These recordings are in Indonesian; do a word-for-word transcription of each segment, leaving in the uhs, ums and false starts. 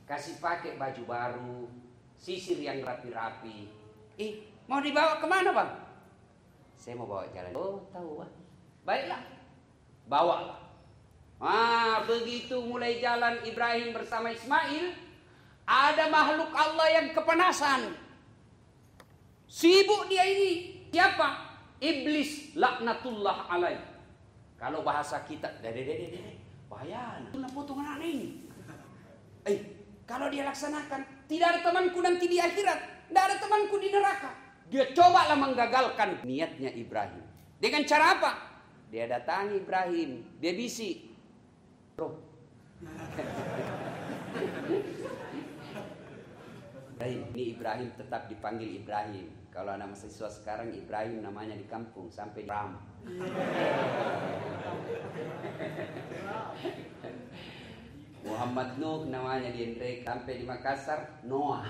kasih pakai baju baru, sisir yang rapi-rapi. Ih, mau dibawa kemana bang? Saya mau bawa jalan. Oh tahu bang. Baiklah, bawa. Ah, begitu mulai jalan Ibrahim bersama Ismail, ada makhluk Allah yang kepanasan. Sibuk dia ini. Siapa? Iblis laknatullah alaih. Kalau bahasa kita, dede dede dede, bahaya. Nak potong anak ini. Eh, kalau dia laksanakan, tidak ada temanku nanti di akhirat, tidak ada temanku di neraka. Dia cobalah menggagalkan niatnya Ibrahim. Dengan cara apa? Dia datangi Ibrahim, dia bisik. Bro. Ibrahim, ini Ibrahim tetap dipanggil Ibrahim. Kalau anak mahasiswa sekarang Ibrahim namanya di kampung sampai di Ram. Muhammad Nuh namanya di Hendrik, sampai di Makassar Noah.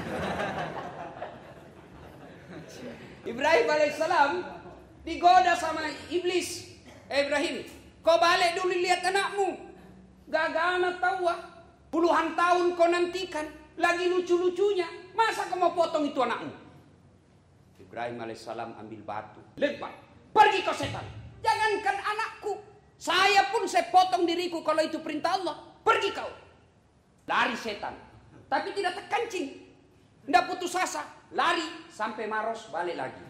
Ibrahim alaihissalam digoda sama iblis. Eh, Ibrahim, kau balik dulu lihat anakmu. Gagal tahu ah. Puluhan tahun kau nantikan, lagi lucu-lucunya. Masa kau mau potong itu anakmu? Ibrahim alaihissalam ambil batu, lempar. Pergi kau setan. Jangankan anakku, saya pun saya potong diriku kalau itu perintah Allah. Pergi kau. Lari setan. Tapi tidak terkencing. Tidak putus asa. Lari sampai Maros, balik lagi.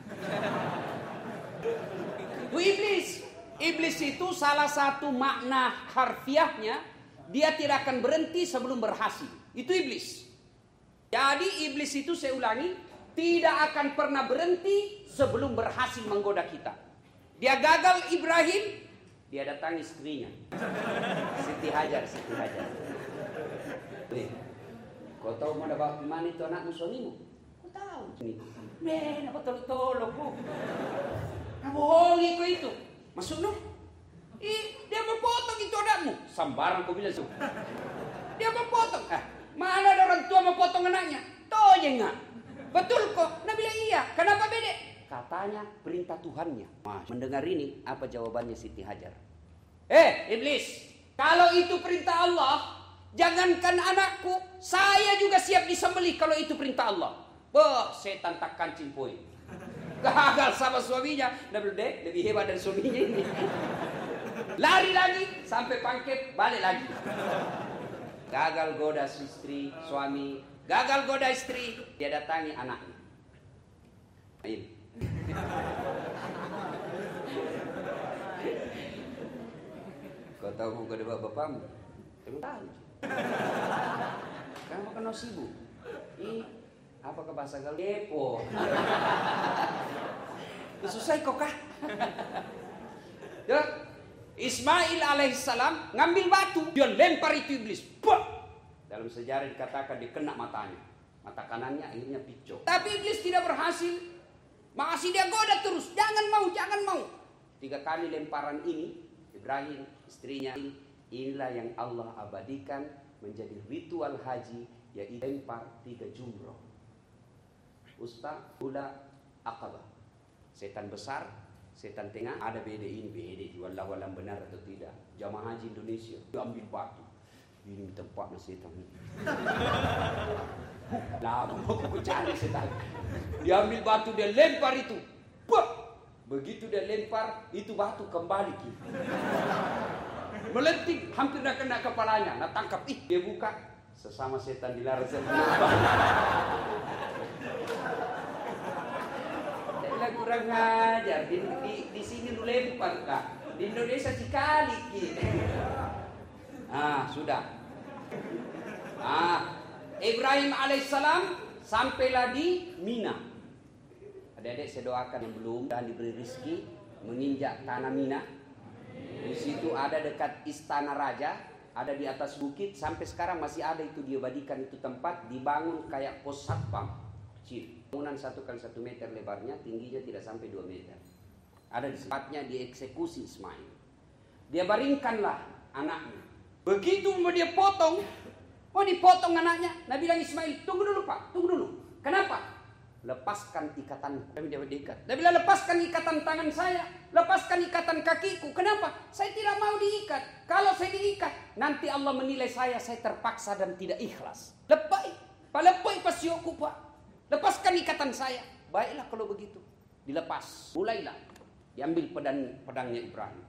Itu iblis. Iblis itu salah satu makna harfiahnya, dia tidak akan berhenti sebelum berhasil. Itu iblis. Jadi iblis itu saya ulangi, tidak akan pernah berhenti sebelum berhasil menggoda kita. Dia gagal Ibrahim, dia datangi istrinya. Siti Hajar, Siti Hajar. Nih, kau tahu mana bawa kemana itu anakmu suamimu? Kau tahu? Nih, nih, apa tolong-tolong kau? Nah, bohongi kau itu. Masuk noh. Ih, dia mau potong itu anakmu. Sambaran kau bilang tuh. Dia mau potong. Eh, mana ada orang tua mau potong anaknya? Toh ya enggak. Betul kok. Nah bilang iya. Kenapa beda? Katanya perintah Tuhannya. Mas, mendengar ini apa jawabannya Siti Hajar? Eh, iblis. Kalau itu perintah Allah, jangankan anakku, saya juga siap disembelih kalau itu perintah Allah. Boh, setan tak kancing poin. Gagal sama suaminya. Lebih deh, lebih hebat dari suaminya ini. Lari lagi sampai pangkep, balik lagi. Gagal goda istri, suami. Gagal goda istri, dia datangi anaknya. Ayo. Kau tahu mau goda bapakmu? Kamu tahu. Kamu kan sibuk. Ih, apa ke bahasa gaul? Kepo. Susah kok kah? Ya, Ismail alaihissalam ngambil batu, dia lempar itu iblis. Bah! Dalam sejarah dikatakan dia kena matanya, mata kanannya akhirnya picok. Tapi iblis tidak berhasil, masih dia goda terus. Jangan mau, jangan mau. Tiga kali lemparan ini, Ibrahim, istrinya, inilah yang Allah abadikan menjadi ritual haji, yaitu lempar tiga jumroh. Usta, ula, aqabah. Setan besar, setan tengah, ada beda ini, beda. Wallahu alam benar atau tidak. Jamaah haji Indonesia, ambil batu. Ini tempatnya setan. Lama aku cari setan. Dia ambil batu, dia lempar itu. Bah! Begitu dia lempar, itu batu kembali. Melenting, hampir dah kena kepalanya. Nah tangkap, ih, dia buka. Sesama setan dilarang setan. Kurang ngajar di, di, di sini lu lempar kak, di Indonesia sekali gitu. Ah sudah. Ah Ibrahim alaihissalam sampailah di Mina. Adik-adik saya doakan yang belum dan diberi rezeki menginjak tanah Mina. Di situ ada dekat istana raja, ada di atas bukit, sampai sekarang masih ada itu diabadikan itu tempat, dibangun kayak pos satpam. Bangunan satu kali satu meter lebarnya, tingginya tidak sampai dua meter. Ada di tempatnya dieksekusi Ismail. Dia baringkanlah anaknya. Begitu mau dia potong, mau dipotong anaknya. Nabi bilang Ismail, tunggu dulu pak, tunggu dulu. Kenapa? lepaskan ikatan. Tapi dia diikat. Dia bilang, lepaskan ikatan tangan saya, lepaskan ikatan kakiku. Kenapa? Saya tidak mau diikat. Kalau saya diikat, nanti Allah menilai saya, saya terpaksa dan tidak ikhlas. Lepai, palepoi pasioku pak. Lepaskan ikatan saya. Baiklah kalau begitu. Dilepas. Mulailah. Diambil pedang, pedangnya Ibrahim.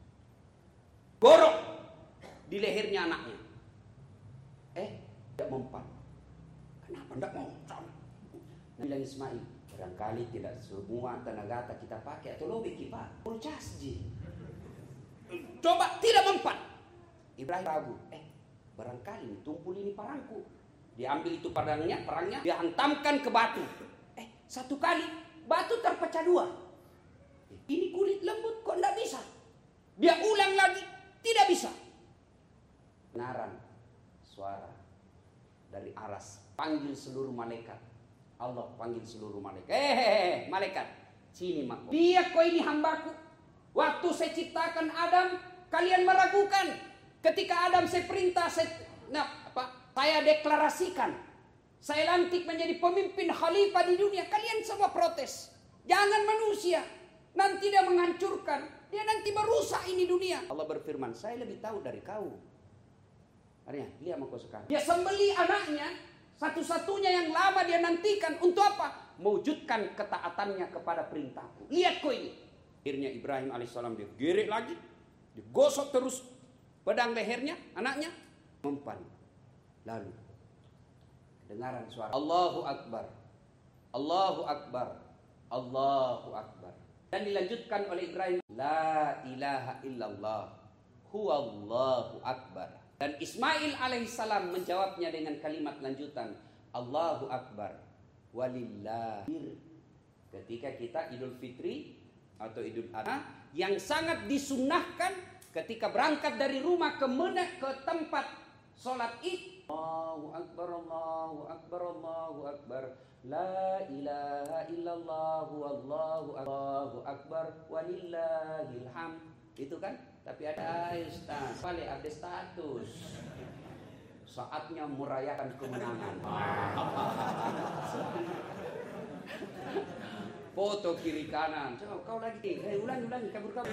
Gorok di lehernya anaknya. Eh, tidak mempan. Kenapa tidak mau? Bilang Ismail, barangkali tidak semua tenaga kita pakai atau lebih kita pulcasji. Coba tidak mempan. Ibrahim ragu. Eh, barangkali tumpul ini parangku. Diambil itu pedangnya, perangnya, dia hantamkan ke batu. Eh, satu kali batu terpecah dua. Ini kulit lembut kok tidak bisa. Dia ulang lagi, tidak bisa. Kedengaran suara dari aras, panggil seluruh malaikat. Allah panggil seluruh malaikat. Eh, malaikat, sini mak. Dia kau ini hambaku. Waktu saya ciptakan Adam, kalian meragukan. Ketika Adam saya perintah, saya, nah, apa? Saya deklarasikan. Saya lantik menjadi pemimpin khalifah di dunia. Kalian semua protes. Jangan manusia. Nanti dia menghancurkan. Dia nanti merusak ini dunia. Allah berfirman, saya lebih tahu dari kau. Artinya, lihat mau kau sekarang. Dia sembeli anaknya. Satu-satunya yang lama dia nantikan. Untuk apa? Mewujudkan ketaatannya kepada perintahku. Lihat kau ini. Akhirnya Ibrahim alaihissalam dia gerek lagi. Digosok terus pedang lehernya. Anaknya mempan. Lalu dengaran suara Allahu Akbar, Allahu Akbar, Allahu Akbar. Dan dilanjutkan oleh Ibrahim, La ilaha illallah, huwallahu akbar. Dan Ismail alaihissalam menjawabnya dengan kalimat lanjutan, Allahu Akbar, walillahir. Ketika kita Idul Fitri atau Idul Adha, yang sangat disunnahkan ketika berangkat dari rumah ke mana ke tempat sholat id, Allahu Akbar, Allahu Akbar, Allahu Akbar, La ilaha illallah, Allahu Allahu Akbar, walillahil hamd. Itu kan? Tapi ada Ustaz, paling update status. Saatnya merayakan kemenangan. Foto kiri kanan. Coba kau lagi, eh, ulangi ulangi kabur kabur.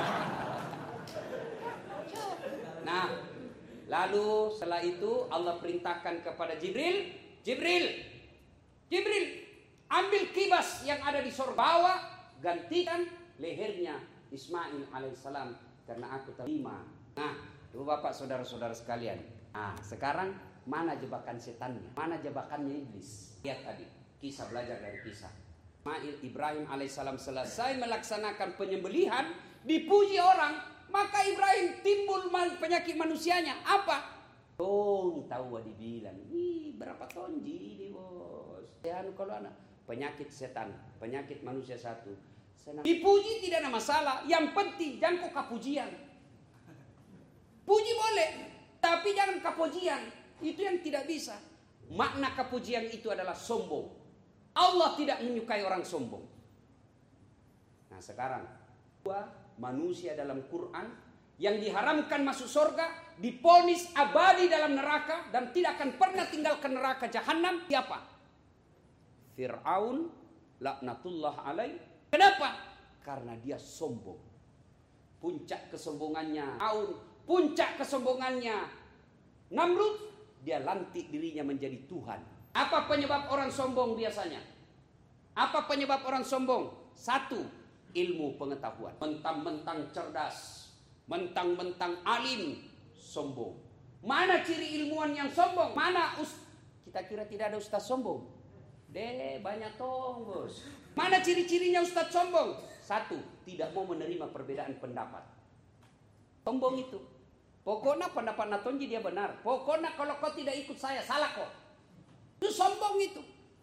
Nah, lalu setelah itu Allah perintahkan kepada Jibril, Jibril, Jibril, ambil kibas yang ada di surga, bawa, gantikan lehernya Ismail alaihissalam karena aku terima. Nah, itu Bapak saudara-saudara sekalian. Nah, sekarang mana jebakan setannya? Mana jebakannya iblis? Lihat tadi, kisah belajar dari kisah. Ismail Ibrahim alaihissalam selesai melaksanakan penyembelihan, dipuji orang, maka Ibrahim timbul penyakit manusianya. Apa? Tong tahu dibilang, ih berapa tonji ini bos. Ya kalau anak penyakit setan, penyakit manusia satu. Senang. Dipuji tidak ada masalah, yang penting jangan kau kepujian. Puji boleh, tapi jangan kepujian. Itu yang tidak bisa. Makna kepujian itu adalah sombong. Allah tidak menyukai orang sombong. Nah sekarang, dua manusia dalam Quran yang diharamkan masuk surga, diponis abadi dalam neraka dan tidak akan pernah tinggalkan neraka jahanam. Siapa? Fir'aun laknatullah alaih. Kenapa? Karena dia sombong. Puncak kesombongannya Fir'aun, puncak kesombongannya Namrud, dia lantik dirinya menjadi Tuhan. Apa penyebab orang sombong biasanya? Apa penyebab orang sombong? Satu, ilmu pengetahuan. Mentang-mentang cerdas, mentang-mentang alim, sombong. Mana ciri ilmuwan yang sombong? Mana us? Kita kira tidak ada ustaz sombong. Deh, banyak tong bos. Mana ciri-cirinya ustaz sombong? Satu, tidak mau menerima perbedaan pendapat. Sombong itu. Pokoknya pendapat Natonji dia benar. Pokoknya kalau kau tidak ikut saya, salah kok. Itu sombong itu.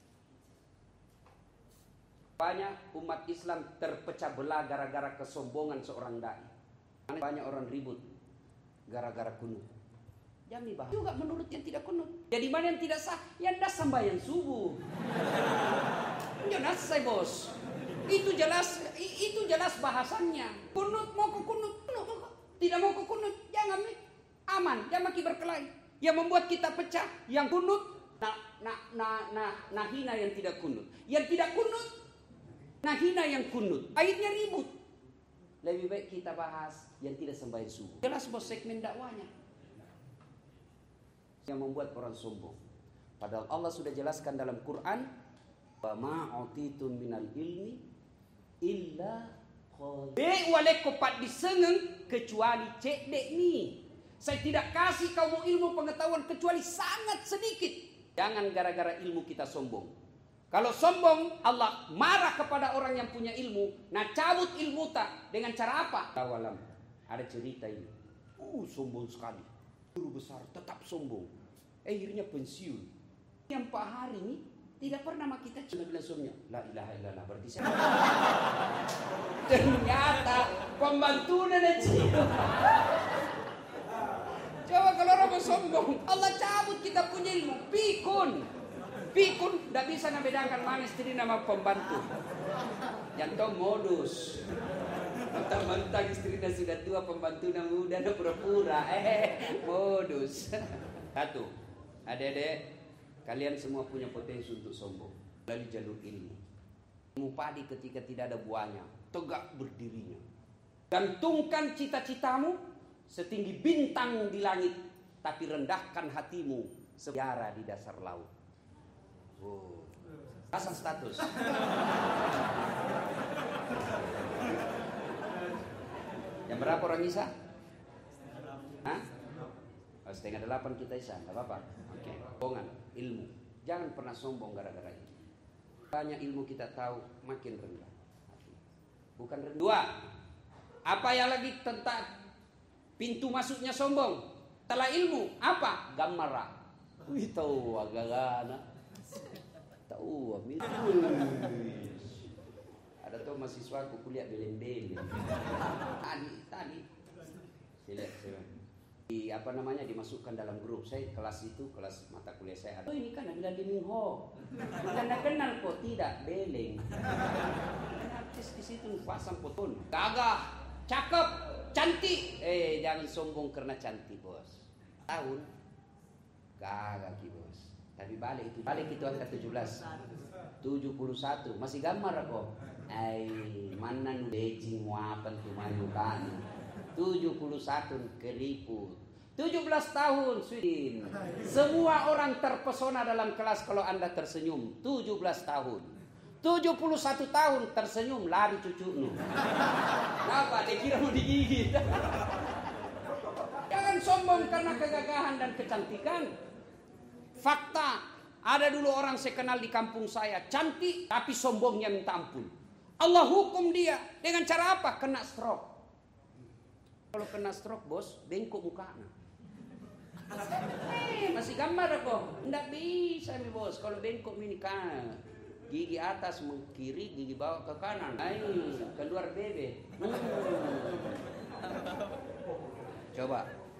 Banyak umat Islam terpecah belah gara-gara kesombongan seorang dai. Banyak orang ribut gara-gara kunut. Jami bahas juga menurut yang tidak kunut. Jadi mana yang tidak sah? Yang dah sembahyang subuh. Jelas saya bos. Itu jelas, itu jelas bahasannya. Kunut mau ke kunut, kunut, kunut. Tidak mau ke kunut, jangan aman, jangan makin berkelahi. Yang membuat kita pecah, yang kunut Nah, nah, nah, nah, nah hina yang tidak kunut. Yang tidak kunut, nah hina yang kunut. Akhirnya ribut. Lebih baik kita bahas yang tidak sembahyang subuh. Jelas bos segmen dakwanya. Yang membuat orang sombong. Padahal Allah sudah jelaskan dalam Quran, wa ma'utitum minal ilmi illa qad. Dek wale kopat disengeng kecuali cek dek ni. Saya tidak kasih kamu ilmu pengetahuan kecuali sangat sedikit. Jangan gara-gara ilmu kita sombong. Kalau sombong, Allah marah kepada orang yang punya ilmu. Nah, cabut ilmu tak dengan cara apa? Tawalam. Ada cerita ini. Uh, sombong sekali. Guru besar tetap sombong. Akhirnya pensiun. Yang Pak Hari ini tidak pernah sama kita cuma bilang suaminya, la ilaha illallah, berarti saya. Ternyata pembantu nenek cium. Coba kalau orang mau sombong, Allah cabut kita punya ilmu. Pikun. Pikun tidak bisa membedakan mana istri nama pembantu. Yang tahu modus. Mentang-mentang istrinya sudah tua, pembantu yang muda, nak pura-pura. Eh, modus. Satu, adik-adik, kalian semua punya potensi untuk sombong melalui jalur ilmu. Ilmu padi ketika tidak ada buahnya, tegak berdirinya. Gantungkan cita-citamu setinggi bintang di langit, tapi rendahkan hatimu sejarah di dasar laut. Oh, pasang status. Jam berapa orang Isya? Hah? Oh, setengah delapan kita Isya, nggak apa-apa. Oke. Okay. Sombongan, ilmu. Jangan pernah sombong gara-gara itu. Banyak ilmu kita tahu, makin rendah. Bukan rendah. Dua, apa yang lagi tentang pintu masuknya sombong? Telah ilmu, apa? Gamara. Wih, tahu agak-agak. Tahu, ada tuh mahasiswa aku kuliah beleng-beleng. Tadi, tadi. Saya lihat, di apa namanya dimasukkan dalam grup saya kelas itu kelas mata kuliah saya. Oh ini kan Nabila Diminho. Bukan kenal kok tidak beleng. Artis di situ pasang foto. Gagah, cakep, cantik. Eh jangan sombong karena cantik bos. Tahun gagah ki bos. Tapi balik itu, balik itu angka tujuh belas, tujuh puluh satu, masih gambar aku. Ay, mana nu Beijing muapan tu mayukan. tujuh puluh satu keriput. tujuh belas tahun Sweden. Semua orang terpesona dalam kelas kalau Anda tersenyum. tujuh belas tahun. tujuh puluh satu tahun tersenyum lari cucunya. Kenapa? Dia kira mau digigit. Jangan sombong karena kegagahan dan kecantikan. Fakta, ada dulu orang saya kenal di kampung saya, cantik tapi sombongnya minta ampun. Allah hukum dia dengan cara apa? Kena stroke. Kalau kena stroke bos, bengkok mukanya. Eh, masih gambar kok. Nggak bisa nih bos, kalau bengkok ini kan gigi atas kiri, gigi bawah ke kanan. Ayo, keluar bebek. Hmm. Coba.